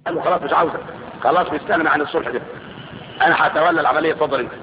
قال له خلاص مش عاوزك، خلاص بيستغنى عن الصلح ده، انا هتولى العمليه، اتفضل انت.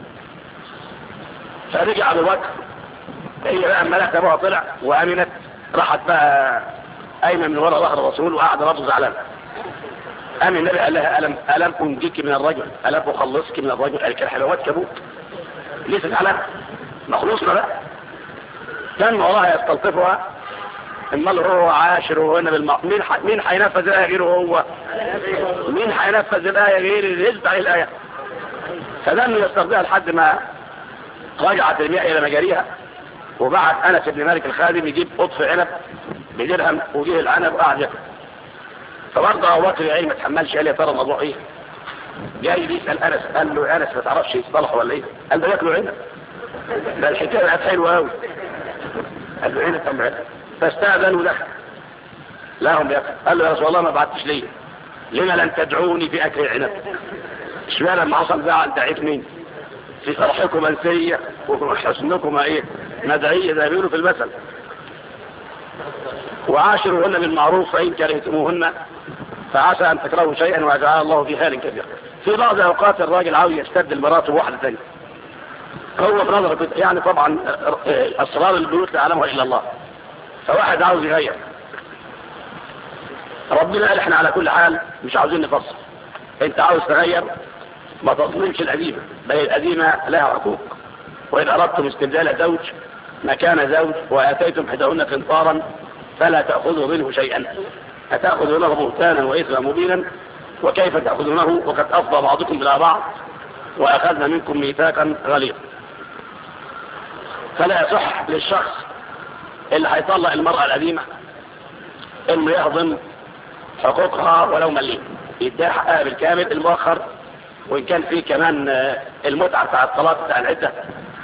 فرجع ابو بكر، هي بقى الملك ابوها طلع وامنت، راحت بقى قايمه من ورا ظهر الرسول وقعد ربه زعلان. قام النبي قال لها الم انجيك من الرجل، الم اخلصك من الرجل؟ قال كان حلوات كبوت لسه زعلان، مخلوصنا بقى. كان وراها يستلطفها، امال هو عاشر وهنا مين هينفذ الايه غيره هو؟ مين هينفذ الايه غير اللي يتبع الايه؟ فلم يسترضيها لحد ما رجعت المياه الى مجاريها، وبعت انس بن مالك الخادم يجيب قطف عنب بدرهم، وجه العنب وقعد ياكل. فبرضه ابو بكر يا عيني ما تحملش، قال يا ترى الموضوع ايه؟ جاي بيسال انس، قال له انس ما تعرفش يصطلحوا ولا ايه؟ قال له ياكلوا عنب، ده الحكايه بقت حلوه قوي. قال له عنب طب عنب، فاستاذن ودخل لهم بياكل. قال له يا رسول الله ما بعتش ليه؟ لما لن تدعوني في اكل العنب؟ اشمعنى لما حصل زعل دعيت مين؟ في فرحكم منسيه وحسنكم ايه؟ مدعيه، زي ما بيقولوا في المثل. وعاشروهن بالمعروف فإن كرهتموهن فعسى أن تكرهوا شيئا ويجعل الله في خير كثير. في بعض الأوقات الراجل عاوز يستبدل مراته بواحدة ثانية، هو في نظره كده يعني، طبعا أسرار البيوت لا يعلمها إلا الله، فواحد عاوز يغير. ربنا قال احنا على كل حال مش عاوزين نفصل، انت عاوز تغير ما تظلمش القديمة، بل القديمة لها حقوق. وإن أردتم استبدال زوج مكان زوج وآتيتم إحداهن قنطارا فلا تأخذوا منه شيئا، أتأخذونه بهتانا وإثما مبينا، وكيف تأخذونه وقد أفضى بعضكم إلى بعض وأخذنا منكم ميثاقا غليظا. فلا يصح للشخص اللي هيطلق المرأة القديمة انه يهضم حقوقها ولو مليم، يديها حقها بالكامل المؤخر، وإن كان فيه كمان المتعة بتاع الطلاق بتاع العدة،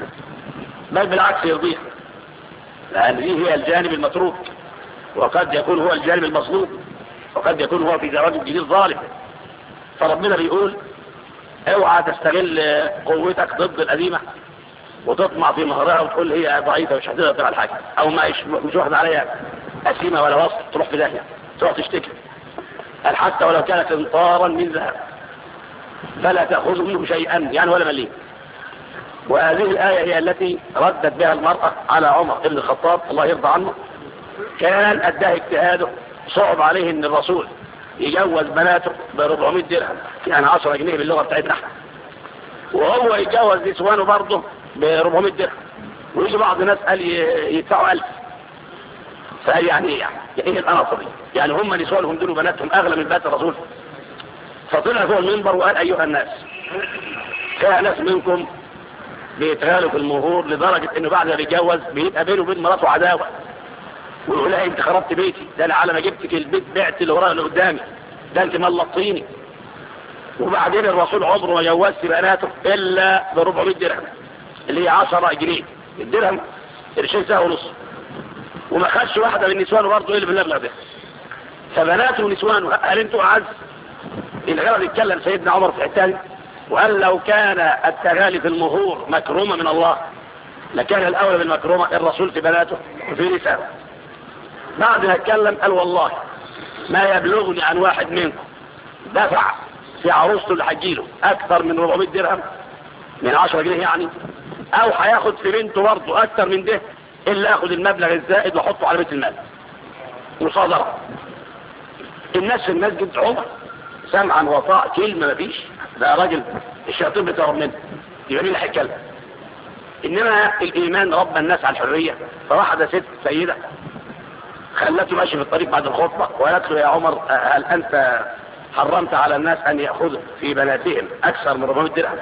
بل بالعكس يرضيها، لأن دي هي الجانب المتروك، وقد يكون هو الجانب المظلوم، وقد يكون هو في زواج جديد ظالم. فربنا بيقول اوعى تستغل قوتك ضد القديمة وتطمع في مهرها وتقول هي ضعيفة مش هتقدر تعمل حاجة، او مش واخد عليها قسيمة ولا وسط تروح في داهية تروح تشتكي. قال حتى ولو كانت قنطارا من ذهب فلا تأخذ منه شيئا، يعني ولا مليم. وهذه الآية هي التي ردت بها المرأة على عمر بن الخطاب الله يرضى عنه. كان أداه اجتهاده، صعب عليه ان الرسول يجوز بناته ب 400 درهم، يعني 10 جنيه باللغة بتاعتنا احنا، وهو يجوز نسوانه برضه ب 400 درهم، ويجي بعض الناس قال يدفعوا 1000. فقال يعني ايه القناصة دي؟ يعني هم نسوانهم دول وبناتهم اغلى من بنات الرسول. فطلع فوق المنبر وقال ايها الناس، كان ناس منكم بيتغالوا في المهور لدرجة انه بعد ما بيتجوز بيبقى بينه وبين مراته عداوة، ويقول لها انت خربت بيتي، ده انا على ما جبتك البيت بعت اللي وراء اللي قدامي، ده انت ملطيني. وبعدين الرسول عمره ما جوزت بناته الا ب 400 درهم اللي هي 10 جنيه، الدرهم قرشين ساعة ونص، وما خدش واحدة من نسوانه برضه اللي بالمبلغ ده. فبناته ونسوانه قال انتوا اعز. الغرض يتكلم سيدنا عمر في الثاني وقال لو كان التغالي في المهور مكرومة من الله لكان الاول بالمكرومة الرسول في بناته وفي نساءه. بعد ما اتكلم قال والله ما يبلغني عن واحد منكم دفع في عروسته اللي هتجيله اكثر من 400 درهم من 10 جنيه يعني، او هياخد في بنته برضه اكثر من ده، الا اخذ المبلغ الزائد واحطه على بيت المال مصادرة. الناس في المسجد عمر سمعا وطاعة، كلمة مفيش، ده راجل الشياطين بتهرب منه يبقى مين اللي هيتكلم؟ انما الايمان رب الناس على الحرية. فواحدة ست سيدة خلته ماشي في الطريق بعد الخطبة وقالت له يا عمر هل انت حرمت على الناس ان يأخذوا في بناتهم اكثر من 400 درهم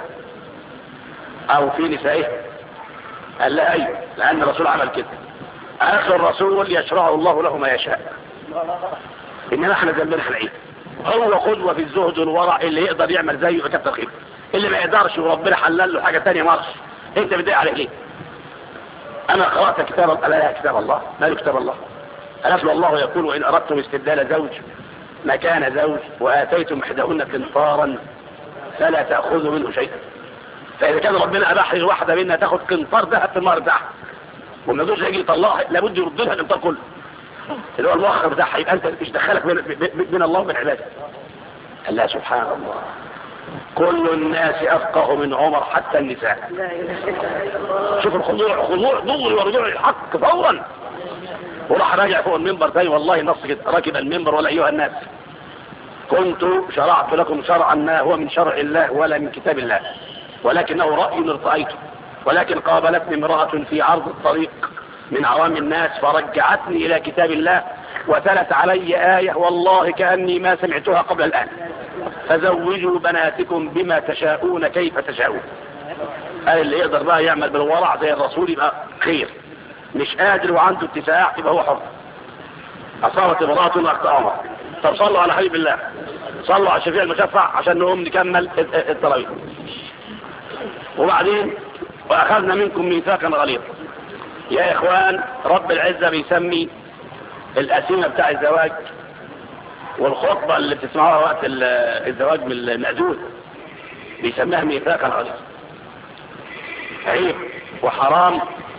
او في نسائهم؟ قال لا ايوه، لان الرسول عمل كده. اخر الرسول يشرع الله له ما يشاء، انما احنا ذنبنا في العيد. هو قدوة في الزهد والورع، اللي يقدر يعمل زيه فكتر خير، اللي ما يقدرش وربنا حلل له حاجة تانية مارش انت بتضايق عليه ليه؟ انا قرأت كتاب لا كتاب الله، ما له كتاب الله. ألف الله يقول وإن أردتم استبدال زوج مكان زوج وآتيتم إحداهن قنطارا فلا تأخذوا منه شيئا. فإذا كان ربنا أباح للواحدة منها تاخد قنطار ذهب في المهر بتاعها وما دوش يجي يطلعها، لابد يرد لها القنطار كله اللي هو المؤخر بتاعها، يبقى أنت مش دخلك بين الله وبين عبادك. قال لا سبحان الله، كل الناس أفقه من عمر حتى النساء. شوف الخضوع، خضوع ضغري ورجوع الحق فورا. وراح راجع فوق المنبر تاني، والله نص كده، ركب المنبر: ولا أيها الناس، كنت شرعت لكم شرعا ما هو من شرع الله ولا من كتاب الله، ولكنه رأي ارتأيته، ولكن قابلتني امرأة في عرض الطريق من عوام الناس فرجعتني إلى كتاب الله وتلت علي آية والله كأني ما سمعتها قبل الآن: فزوجوا بناتكم بما تشاءون كيف تشاءون. قال اللي يقدر بقى يعمل بالورع زي الرسول يبقى خير، مش قادر وعنده اتساع يبقى هو حر. أصابت امرأة وقت أمر. طب صلوا على حبيب الله، صلوا على الشفيع المشفع عشان نقوم نكمل التراويح. وبعدين: وأخذنا منكم ميثاقا غليظا. يا إخوان، رب العزة بيسمي الأسيمة بتاع الزواج والخطبة اللي بتسمعوها وقت الزواج من المأذون بيسميها ميثاقا غليظا. عيب وحرام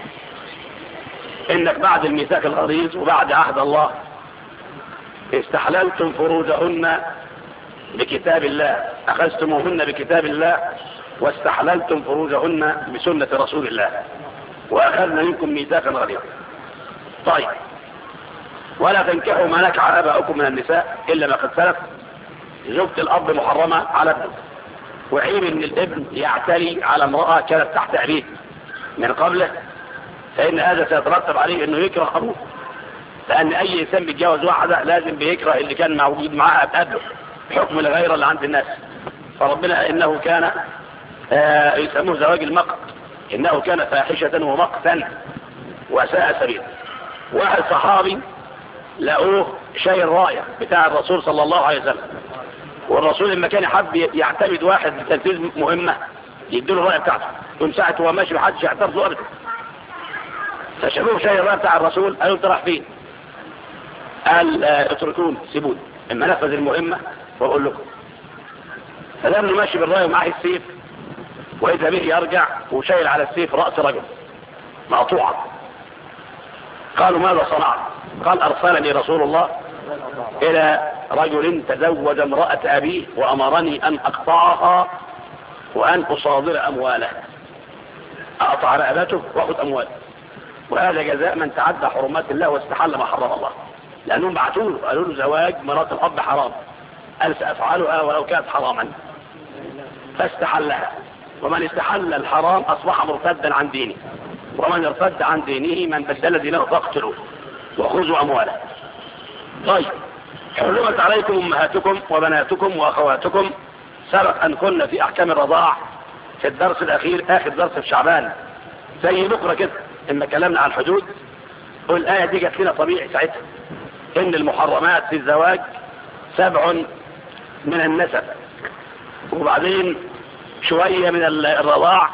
انك بعد الميثاق الغليظ وبعد عهد الله استحللتم فروجهن بكتاب الله، اخذتموهن بكتاب الله واستحللتم فروجهن بسنة رسول الله، واخذنا منكم ميثاقا غليظا. طيب: ولا تنكحوا ما نكح اباؤكم من النساء الا ما قد سلف. زوجة الاب محرمة على ابنه، وعيب ان الابن يعتلي على امرأة كانت تحت ابيه من قبله، فإن هذا سيترتب عليه أنه يكره أبوه، لأن أي إنسان بيتجوز واحدة لازم بيكره اللي كان موجود معاها قبله بحكم الغيرة اللي عند الناس. فربنا إنه كان يسموه زواج المقت، إنه كان فاحشة ومقتا وساء سبيل. واحد صحابي لقوه شايل الراية بتاع الرسول صلى الله عليه وسلم، والرسول لما كان حب يعتمد واحد بتنفيذ مهمة يديله الراية بتاعته، يوم ساعة هو ماشي محدش يعترض له أبدا. فشافوه شايل الراية بتاع الرسول، قالوا: انت رايح فين؟ قال: اتركوني، سيبوني اما نفذ المهمة واقول لكم. فلما ماشي بالراية ومعه السيف، واذا به يرجع وشايل على السيف رأس رجل مقطوعا. قالوا: ماذا صنعت؟ قال: ارسلني رسول الله الى رجل تزوج امرأة ابيه وامرني ان اقطعها وان اصادر امواله، اقطع رقبته واخذ امواله، وهذا جزاء من تعدى حرمات الله واستحل ما حرم الله. لانهم بعثوا له قالوا له: زواج مرات الاب حرام. قال: سافعلها ولو كانت حراما، فاستحلها. ومن استحل الحرام اصبح مرتدا عن دينه، ومن ارتد عن دينه من بدل دينه فاقتلوه وخذوا امواله. طيب: حرمت عليكم امهاتكم وبناتكم واخواتكم. سبق ان كنا في احكام الرضاع في الدرس الاخير، اخر درس في شعبان زي بكره كده، اما كلامنا عن الحدود، والآية دي جت لنا طبيعي ساعتها ان المحرمات في الزواج 7 من النسب، وبعدين شوية من الرضاع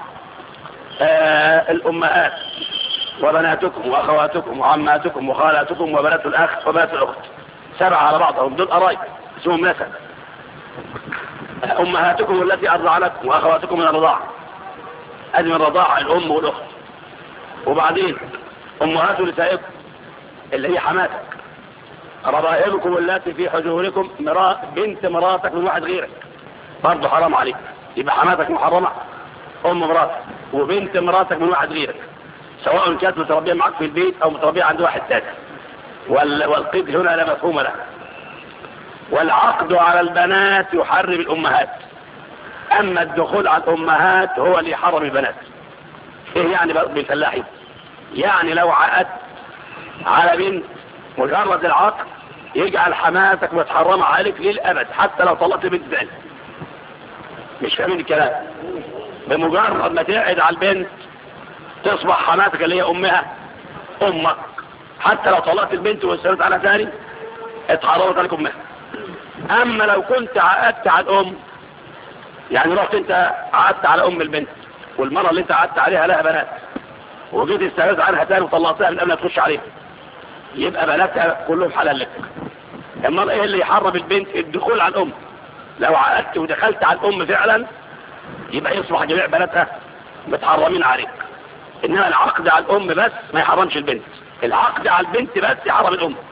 الامهات وبناتكم واخواتكم وعماتكم وخالاتكم وبنات الاخ وبنات الاخت، 7 على بعضهم، دول قرايب اسمهم نسب. امهاتكم التي ارضعنكم واخواتكم من الرضاعة، ادي من الرضاعة الام والاخت. وبعدين امهات نسائكم اللي هي حماتك، ربائبكم التي في حجوركم، بنت مراتك من واحد غيرك برضه حرام عليك، يبقى حماتك محرمة، ام مراتك وبنت مراتك من واحد غيرك، سواء كانت متربية معك في البيت او متربية عند واحد تاني. والقيد هنا لا مفهوم له. والعقد على البنات يحرم الامهات، اما الدخول على الامهات هو اللي يحرم البنات. ايه يعني بالفلاحي؟ يعني لو عقدت على بنت مجرد العقد يجعل حماتك متحرمة عليك للأبد حتى لو طلقت بنت ثانية. مش فاهمين الكلام؟ بمجرد ما تقعد على البنت تصبح حماتك اللي هي امها امك، حتى لو طلقت البنت واستولت على ثاني اتحرمت عليك امها. اما لو كنت عقدت على الام، يعني رحت انت عقدت على ام البنت والمرة اللي انت عقدت عليها لها بنات وجيت استغلت عنها تاني وطلقتها من قبل ما تخش عليها، يبقى بناتها كلهم حلال لك. اما ايه اللي يحرم البنت؟ الدخول على الام. لو عقدت ودخلت على الام فعلا يبقى يصبح جميع بناتها متحرمين عليك. انما العقد على الام بس ما يحرمش البنت، العقد على البنت بس يحرم الام.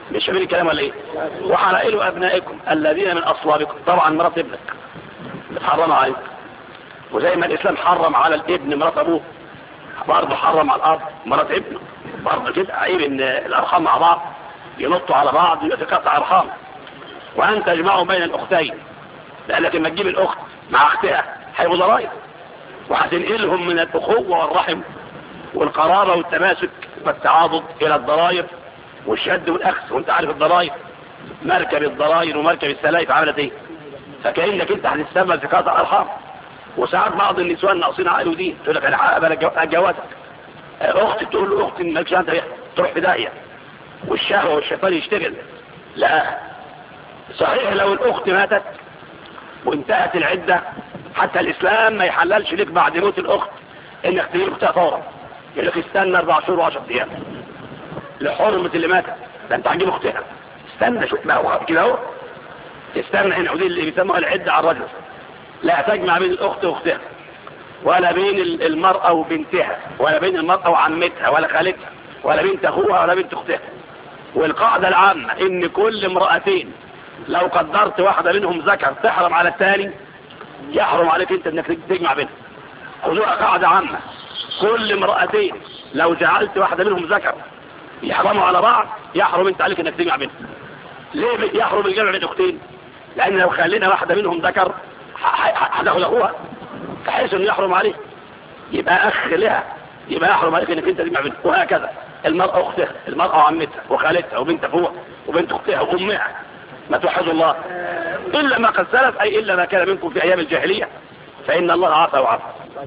مش فاهمين الكلام ولا ايه؟ وحلائل ابنائكم الذين من اصلابكم، طبعا مرات ابنك بتحرمها عليك، وزي ما الاسلام حرم على الابن مرات ابوه برضه حرم على الاب مرات ابنه، برضه كده عيب ان الارحام مع بعض ينطوا على بعض يبقى في قطع ارحام. وان تجمعوا بين الاختين، لانك لما تجيب الاخت مع اختها هيبقوا ضرايب، وهتنقلهم من الاخوه والرحم والقرابه والتماسك والتعاضد الى الضرايب والشد والاخذ. وانت عارف الضرايب مركب الضرايب ومركب السلايف عملت ايه، فكأنك انت هتستمر في قطع ارحام. وساعات بعض النسوان ناقصين عقل ودين تقول لك انا هقبل اتجوزك، اختي تقول له اختي مالكش انت تروح في داهيه والشهوه والشيطان يشتغل. لا صحيح لو الاخت ماتت وانتهت العده حتى الاسلام ما يحللش لك بعد موت الاخت انك تجيب اختها فورا، يقول لك استنى 4 شهور و10 ايام لحرمه اللي ماتت، ده انت هتجيب اختها استنى شوف بقى كده اهو، استنى هنا. ودي اللي بيسموها العده على الرجل. لا تجمع بين الاخت واختها، ولا بين المرأة وبنتها، ولا بين المرأة وعمتها ولا خالتها، ولا بنت اخوها ولا بنت اختها. والقاعدة العامة ان كل امرأتين لو قدرت واحدة منهم ذكر تحرم على الثاني يحرم عليك انت انك تجمع بينهم. خذوها قاعدة عامة، كل امرأتين لو جعلت واحدة منهم ذكر يحرموا على بعض يحرم انت عليك انك تجمع بينهم. ليه يحرم الجمع بين اختين؟ لان لو خلينا واحدة منهم ذكر هتاخد اخوها بحيث انه يحرم عليه، يبقى اخ لها، يبقى يحرم عليك انك انت تجمع بينهم. وهكذا المرأة واختها، المرأة وعمتها وخالتها وبنت اخوها وبنت اختها وامها، ما توحدوا الله الا ما قد سلف، اي الا ما كان منكم في ايام الجاهلية فان الله عفا وعفا.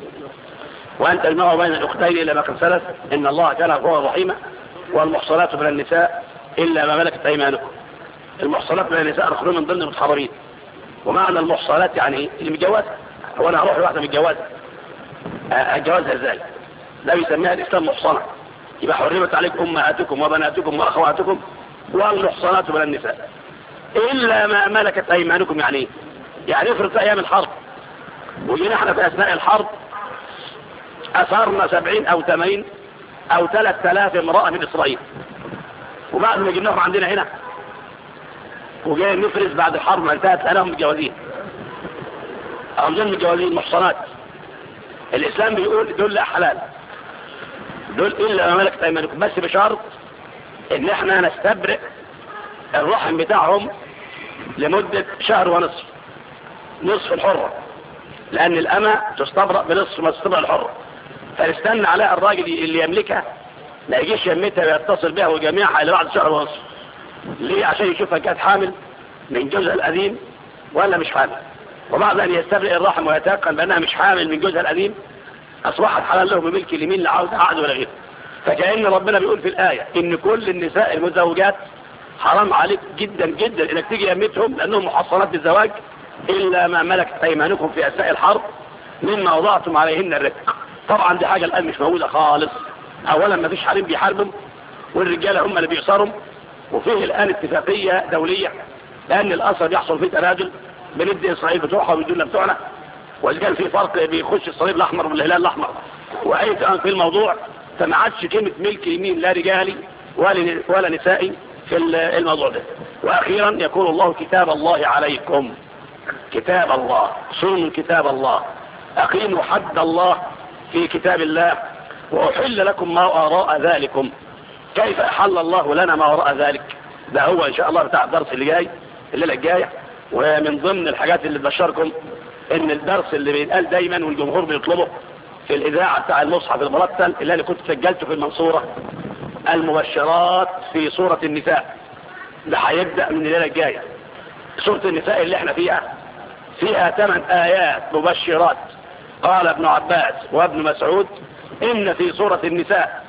وان تجمعوا بين الاختين الا ما قد سلف ان الله كان غفورا رحيما. والمحصنات من النساء الا ما ملكت ايمانكم. المحصنات من النساء دخلوا من ضمن المتحررين. ومعنى المحصنات يعني اللي متجوزها، هو انا هروح لواحده متجوزه اتجوزها ازاي؟ ده بيسميها الاسلام محصنه. يبقى حرمت عليكم امهاتكم وبناتكم واخواتكم والمحصنات من النساء الا ما ملكت ايمانكم. يعني ايه؟ يعني افرض في ايام الحرب وجينا احنا في اثناء الحرب اثرنا 70 او 80 او 3000 امراه من اسرائيل، وبعد ما جبناهم عندنا هنا وجاي نفرز بعد الحرب ما انتهت لهم متجوزين او دول متجوزين محصنات. الاسلام بيقول دول لا حلال، دول الا ما ملكت ايمانكم، بس بشرط ان احنا نستبرئ الرحم بتاعهم لمدة شهر ونصف، نصف الحرة، لان الامة تستبرأ بنصف ما تستبرأ الحرة. فنستنى عليها الراجل اللي يملكها ما يجيش يمتها ويتصل بها وجميعها الا بعد شهر ونصف. ليه؟ عشان يشوفها كانت حامل من جوزها القديم ولا مش حامل. وبعد ان يستبرئ الرحم ويتيقن بانها مش حامل من جوزها القديم اصبحت حلال له بملك اليمين لا عاوز عقد ولا غيره. فكأن ربنا بيقول في الآية ان كل النساء المتزوجات حرام عليك جدا جدا انك تيجي يمتهم لانهم محصنات بالزواج الا ما ملكت ايمانكم في اثناء الحرب مما وضعتم عليهن الرزق. طبعا دي حاجة الان مش موجودة خالص. اولا ما فيش حريم بيحاربهم والرجالة هم اللي بيصارهم، وفيه الان اتفاقية دولية لان الاثر يحصل فيه تبادل بندي اسرائيل بتوعها وبيدونا بتوعنا، واذا كان في فرق بيخش الصليب الاحمر والهلال الاحمر واي كان في الموضوع، فما عادش كلمة ملك يمين لا رجالي ولا نسائي في الموضوع ده. واخيرا يقول الله كتاب الله عليكم، كتاب الله، صونوا كتاب الله، اقيموا حد الله في كتاب الله، واحل لكم ما وراء ذلكم. كيف احل الله لنا ما وراء ذلك؟ ده هو ان شاء الله بتاع الدرس اللي جاي الليله الجايه. ومن ضمن الحاجات اللي بشركم ان الدرس اللي بيتقال دايما والجمهور بيطلبه في الاذاعه بتاع المصحف المرتل اللي انا كنت سجلته في المنصوره، المبشرات في سوره النساء، ده هيبدا من الليله الجايه. سوره النساء اللي احنا فيها 8 آيات مبشرات. قال ابن عباس وابن مسعود ان في سوره النساء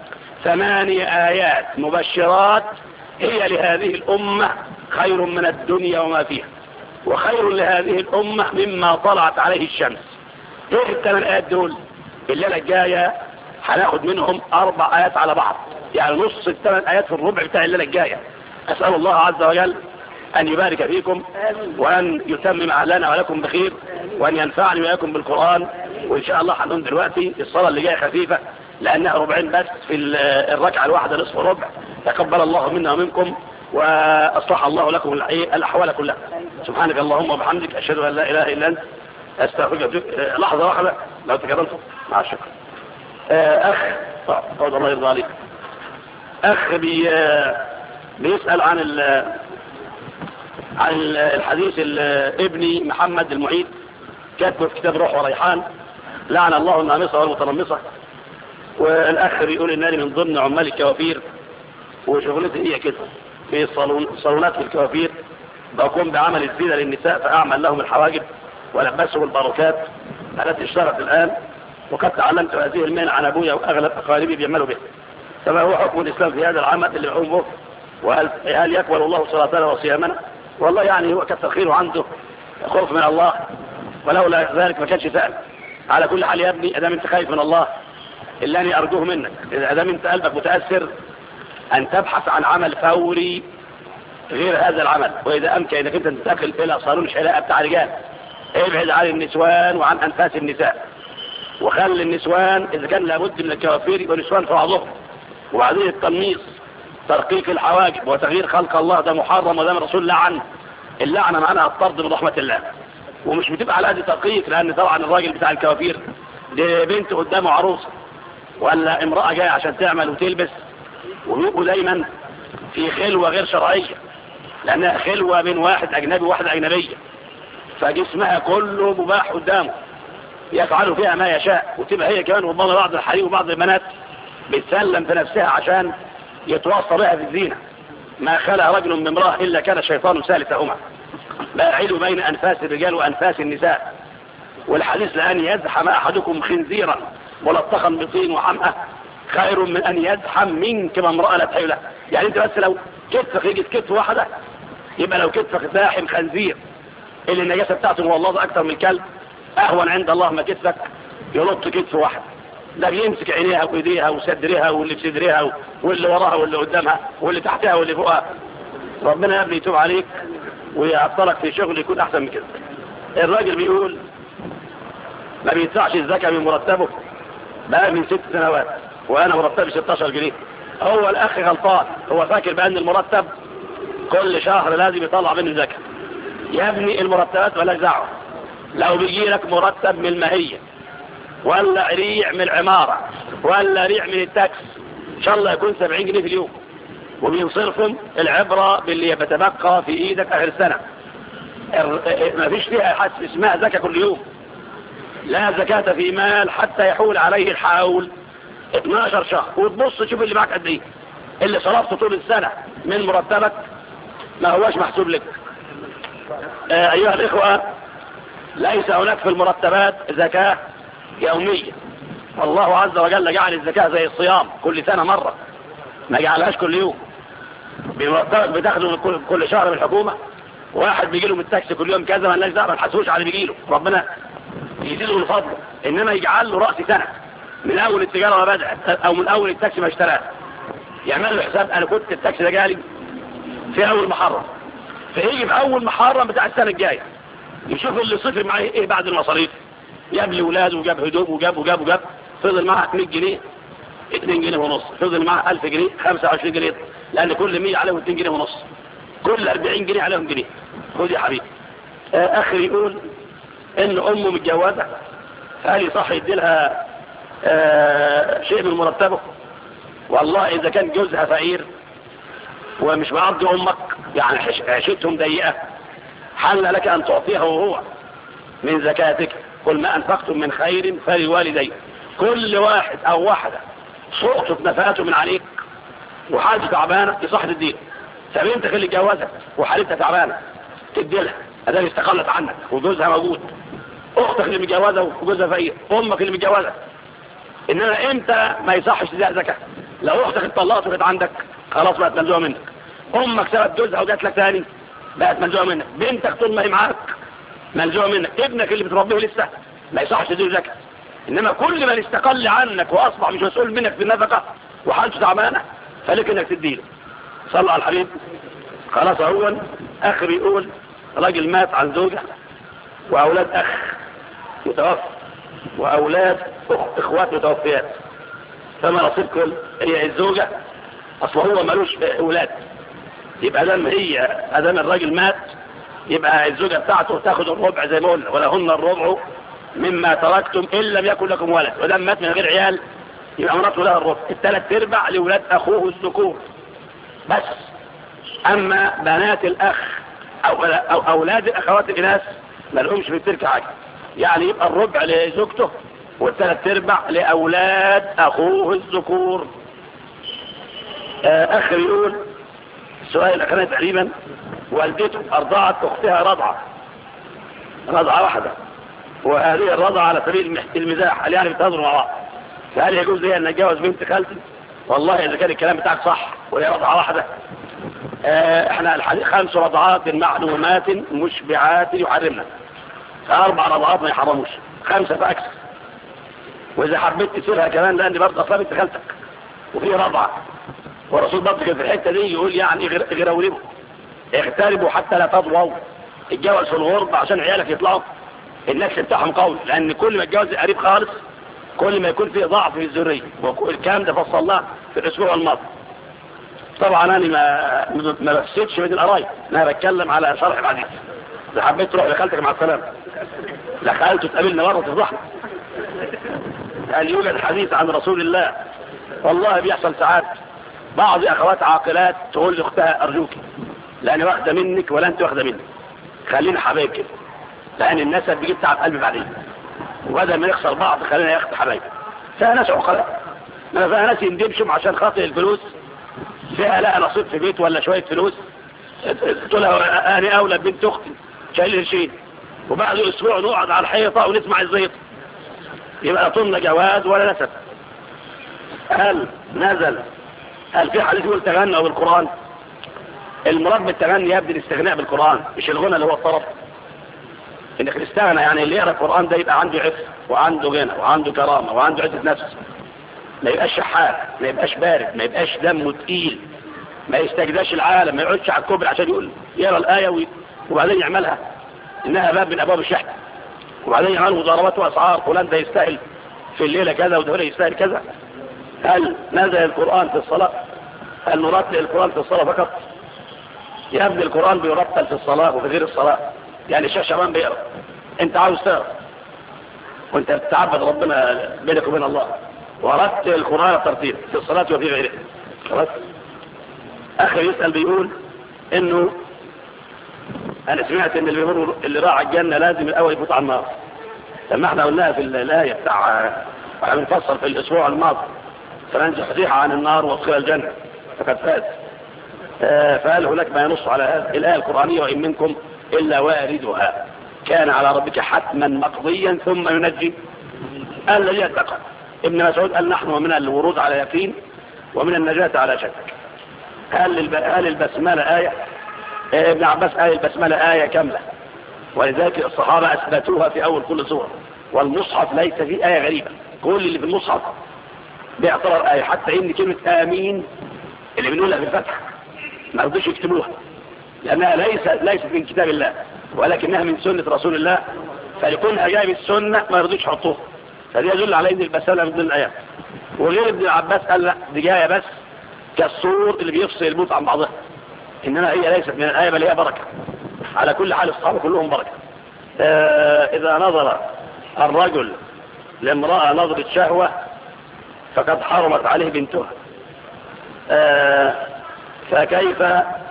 8 آيات مبشرات هي لهذه الامه خير من الدنيا وما فيها، وخير لهذه الامه مما طلعت عليه الشمس. ايه ال8 آيات دول؟ الليله الجايه هناخد منهم 4 آيات على بعض، يعني نص ال8 آيات في الربع بتاع الليله الجايه. اسال الله عز وجل ان يبارك فيكم وان يتمم لنا ولكم بخير وان ينفعني وياكم بالقران. وان شاء الله هنقوم دلوقتي الصلاه اللي جايه خفيفه لانها ربعين بس في الركعه الواحده نصف ربع. تقبل الله منا ومنكم وأصلح الله لكم الأحوال كلها. سبحانك اللهم وبحمدك، أشهد أن لا إله إلا أنت، أستغفرك. لحظة واحدة لو تكرمتم مع الشكر. أخ فوضى الله يرضى عليك، أخ بيسأل عن الحديث ابني محمد المعيد كاتبه في كتاب روح وريحان، لعن الله النامصة والمتنمصة. والأخ بيقول إنني من ضمن عمال الكوافير، وشغلتي هي كده في صالونات الكوافير، بقوم بعمل الزينة للنساء، فأعمل لهم الحواجب ولبسهم الباروكات التي اشترت الآن. وقد تعلمت هذه المهنة عن أبويا وأغلب أقاربي بيعملوا به. فما هو حكم الإسلام في هذا العمل اللي بقوم به؟ وهل يقبل الله صلاتنا وصيامنا؟ والله يعني هو كثر خيره عنده خوف من الله، ولولا ذلك ما كانش سأل. على كل حال يا ابني، أدام أنت خايف من الله إلا أني أرجوه منك، أدام أنت قلبك متأثر، أن تبحث عن عمل فوري غير هذا العمل. وإذا أمكن أنك أنت تنتقل إلى صالون شلاء بتاع رجال، ابعد عن النسوان وعن أنفاس النساء، وخلي النسوان إذا كان لابد من الكوافير يبقى نسوان في بعضهم. وبعدين التنميص، ترقيق الحواجب وتغيير خلق الله، ده محرم وده من الرسول لعن. اللعنة معناها الطرد من رحمة الله، ومش بتبقى على قد ترقيق، لأن طبعا الراجل بتاع الكوافير دي بنت قدامه عروسة ولا امرأة جاية عشان تعمل وتلبس، ويبقوا دايما في خلوة غير شرعية، لأنها خلوة من واحد أجنبي وواحدة أجنبية، فجسمها كله مباح قدامه يفعل فيها ما يشاء. وتبقى هي كمان ربما بعض الحريم وبعض البنات بتسلم في نفسها عشان يتوصى بها في الزينة. ما خلى رجل من امرأة إلا كان الشيطان ثالثهما، باعد بين أنفاس الرجال وأنفاس النساء. والحديث لأن يزحم أحدكم خنزيرا ملطخا بطين وحمأة خير من أن يزحم منك امرأة لا تحيل له. يعني أنت بس لو كتفك يجي كتف واحدة، يبقى لو كتفك زاحم خنزير اللي النجاسة بتاعته والله أكثر من الكلب، أهون عند الله ما كتفك يلط كتف واحد. ده بيمسك عينيها وإيديها وصدرها واللي في صدرها واللي وراها واللي قدامها واللي تحتها واللي فوقها. ربنا يا ابني يتوب عليك ويعطلك في شغل يكون أحسن من كده. الراجل بيقول ما بيدفعش الزكاة من مرتبه بقى من 6 سنوات، وأنا مرتبي 16 جنيه. هو الأخ غلطان، هو فاكر بأن المرتب كل شهر لازم يطلع منه زكاة. يا ابني المرتبات مالهاش دعوة. لو بيجي لك مرتب من المهية ولا ريع من العمارة ولا ريع من التاكس، إن شاء الله يكون 70 جنيه في اليوم، وبينصرفهم العبرة باللي بتبقى في إيدك آخر السنة. ما فيش فيها حسب اسمها زكاة كل يوم. لا زكاة في مال حتى يحول عليه الحول 12 شهر، وتبص تشوف اللي معك قد ايه. اللي صرفته طول السنة من مرتبك ما هواش محسوب لك. أيها الإخوة، ليس هناك في المرتبات زكاة يومية. والله عز وجل جعل الزكاة زي الصيام كل سنة مرة، ما جعلهاش كل يوم. بمرتبك بتاخده كل شهر من الحكومة، واحد بيجي له من التاكسي كل يوم كذا، ما لناش دعوه، ما نحاسبوش على اللي بيجي له، ربنا يزيده من فضله. انما يجعل له رأس سنة من اول التجارة ما بدأت او من اول التاكسي ما اشتراه، يعمل له حساب انا كنت التاكسي ده جالي في اول محرم، فيجي في اول محرم بتاع السنة الجاية يشوف اللي صفر معاه ايه بعد المصاريف، جاب لي ولاده وجاب هدوم وجاب فضل معاه 100 جنيه 2 جنيه ونص، فضل معاه 1000 جنيه 25 جنيه، لان كل 100 عليهم 2 جنيه ونص، كل 40 جنيه عليهم جنيه. خد يا حبيبي. اخي يقول ان امه متجوزه، فهل يصح يدي لها شيء من مرتبه؟ والله اذا كان جوزها فقير ومش بعرض امك، يعني عيشتهم ضيقه، حل لك ان تعطيه هو من زكاتك. قل ما انفقتم من خير فلوالديك. كل واحد او واحده سقطت نفقاته من عليك وحالته تعبانه يصح تديله. فبنتك اللي اتجوزت وحالتها تعبانه تدي لها، ادام استقلت عنك وجوزها موجود. اختك اللي متجوزه وجوزها فقير، امك اللي متجوزه. انما امتى ما يصحش تديها زكاه؟ لو اختك اتطلقت وكانت عندك خلاص بقت ملزومه منك. امك سبت جوزها وجات لك تاني بقت ملزومه منك. بنتك طول ما هي معاك ملزومه منك. ابنك اللي بتربيه لسه ما يصحش تديله زكاه. انما كل من استقل عنك واصبح مش مسؤول منك في النفقه وحالته تعبانه فلك انك تديله. صلوا على الحبيب. خلاص اهو اخ بيقول راجل مات عن زوجه واولاد اخ متوفى واولاد اخوات متوفيات، فما نصيب كل هي الزوجه اصلا هو ملوش اولاد، يبقى ادام الراجل مات يبقى الزوجة بتاعته تاخد الربع زي ما قلنا، ولهن الربع مما تركتم إن لم يكن لكم ولد، ودام مات من غير عيال يبقى مراته لها الربع، الثلاث ارباع لولاد أخوه الذكور بس. أما بنات الأخ أو أولاد الأخوات الإناث ما لهمش في تلك حاجة، يعني يبقى الربع لزوجته والثلاث ارباع لأولاد أخوه الذكور. أخ يقول السؤال الأخراني تقريبا، والدته أرضعت أختها رضعة واحدة، وهذه الرضعة على سبيل المزاح، هل يعني بتهضروا مع بعض؟ فهل يجوز لي أن أتجوز بنت خالتي؟ والله إذا كان الكلام بتاعك صح وهي رضعة واحدة، احنا الحديث 5 رضعات معلومات مشبعات يحرمنا، 4 رضعات ما يحرموش، 5 فأكثر. وإذا حبيت تسيرها كمان لأن برضه أصلا بنت خالتك وفي رضعة، والرسول برضه في الحتة دي يقول يعني اغرولبوا اغتربوا حتى لا تضووا، اتجوز في الغرب عشان عيالك يطلعوا النفس بتاعهم قوي، لأن كل ما اتجوز قريب خالص كل ما يكون فيه ضعف في الذرية، والكلام ده فصلناه في الأسبوع الماضي. طبعا أنا ما بفسدش من القرايب، أنا بتكلم على شرح الحديث. إذا حبيت تروح لخالتك مع السلامة، لخالته تقابلنا مرة تفضحنا. هل يوجد حديث عن رسول الله؟ والله بيحصل ساعات بعض أخوات عاقلات تقول لأختها أرجوك لأني واخدة منك ولا أنت واخدة منك، خلينا حبايب كده، لأن الناس بيجيب تعب قلبي بعدين، وبدل ما نخسر بعض خلينا ياخد حبايب. فيها ناس عقلاء، ما فيها ناس يندمشوا عشان خاطر الفلوس، فيها لها نصيب في بيت ولا شوية فلوس، تقول لها أنا أولى بنت أختي شايل قرشين، وبعد أسبوع نقعد على الحيطة ونسمع الزيط، يبقى طولنا جواز ولا نسب. هل في حديث يقول تغنوا بالقرآن؟ المراد بالتغني يبدو الاستغناء بالقرآن، مش الغنى اللي هو الطرف. انك تستغنى يعني اللي يقرأ القرآن ده يبقى عنده عفة وعنده غنى وعنده كرامة وعنده عزة نفس، ما يبقاش شحات، ما يبقاش بارد، ما يبقاش دمه تقيل، ما يستجداش العالم، ما يقعدش على الكوبري عشان يقول يقرا الآية وبعدين يعملها انها باب من ابواب الشحت، وبعدين يعمل مضاربات واسعار، فلان ده يستاهل في الليلة كذا وده يستاهل كذا. هل نزل القرآن في الصلاة؟ هل نرتل القرآن في الصلاة فقط؟ يبدو القرآن بيرتل في الصلاة وفي غير الصلاة، يعني الشيخ شعبان بيقرأ، انت عاوز تقرأ وانت بتعبد ربنا بينك وبين الله، ورتل القرآن ترتيل في الصلاة وفي غيرها. خلاص. اخر يسأل بيقول انه انا سمعت ان اللي راح الجنة لازم الاول يفوت على النار، لما احنا قلناها في الآية بتاع بنفصل في الاسبوع الماضي فمن زحزح عن النار وادخل الجنة فقد فاز. فقال هناك ما ينص على هذه الآية القرآنية وإن منكم إلا واردها كان على ربك حتما مقضيا ثم ينجي الذي يتقى. ابن مسعود قال نحن من الورود على يقين ومن النجاة على شك. هل البسملة آية؟ ابن عباس قال البسملة آية كاملة، ولذلك الصحابة أثبتوها في أول كل سورة، والمصحف ليس فيه آية غريبة، كل اللي في المصحف بيعتبر آية، حتى إن كلمة آمين اللي بنقولها في الفتح ما رضوش يكتبوها لأنها ليست من كتاب الله ولكنها من سنة رسول الله، فلكونها جاية من السنة ما رضوش يحطوها، فدي يدل على إن البسملة من ضمن الآيات. وغير ابن عباس قال لا دي جاية بس كالصور اللي بيفصل الموت عن بعضها، إنما هي ليست من الآية بل هي بركة. على كل حال الصحابة كلهم بركة. إذا نظر الرجل لامرأة نظرة شهوة فقد حرمت عليه بنتها، فكيف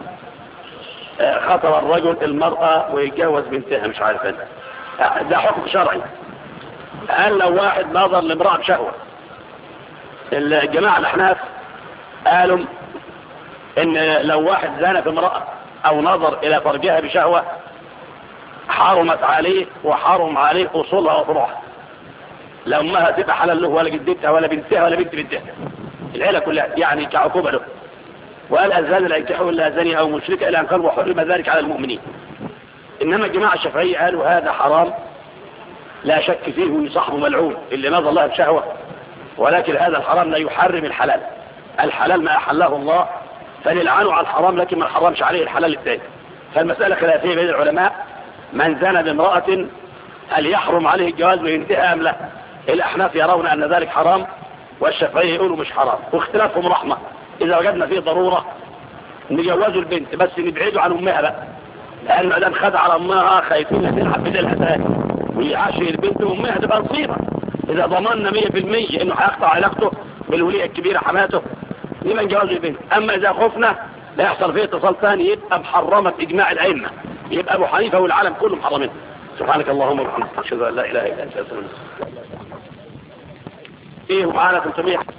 خطر الرجل المرأة ويتجوز بنتها؟ مش عارف أنا، ده حكم شرعي. قال لو واحد نظر لامرأة بشهوة، الجماعة الأحناف قالوا إن لو واحد زان في امرأة أو نظر إلى فرجها بشهوة حرمت عليه وحرم عليه أصولها وفروعها، لا أمها تبقى حلال له ولا جدتها ولا بنتها ولا بنت بنتها، العيلة كلها يعني كعقوبة له. وقال الزاني لا ينكحه إلا زانية أو مشركة إلا أن قال وحرم ذلك على المؤمنين. إنما الجماعة الشافعية قالوا هذا حرام لا شك فيه ويصاحب ملعون اللي نظر الله بشهوة، ولكن هذا الحرام لا يحرم الحلال، الحلال ما أحله الله فنلعنه على الحرام لكن ما حرمش عليه الحلال الثاني. فالمسألة خلافية بين العلماء، من زنى بامرأة هل يحرم عليه الجواز وينتهي أم لا؟ الأحناف يرون أن ذلك حرام والشافعية يقولوا مش حرام، واختلافهم رحمة. إذا وجدنا فيه ضرورة نجوزوا البنت بس نبعده عن امها بقى، لان ما دام خد على امها خايفين تلعب بديلها تاني ويعاشر البنت وامها تبقى نصيبه. اذا ضمننا 100% انه هيقطع علاقته بالوليه الكبيره حماته يبقى نجوزوا البنت. اما اذا خفنا لا يحصل فيه اتصال ثاني يبقى محرمه باجماع الائمه، يبقى ابو حنيفه والعالم كله محرمين. سبحانك اللهم وبحمدك اشهد ان لا اله الا انت استغفرك. ايه معانا 300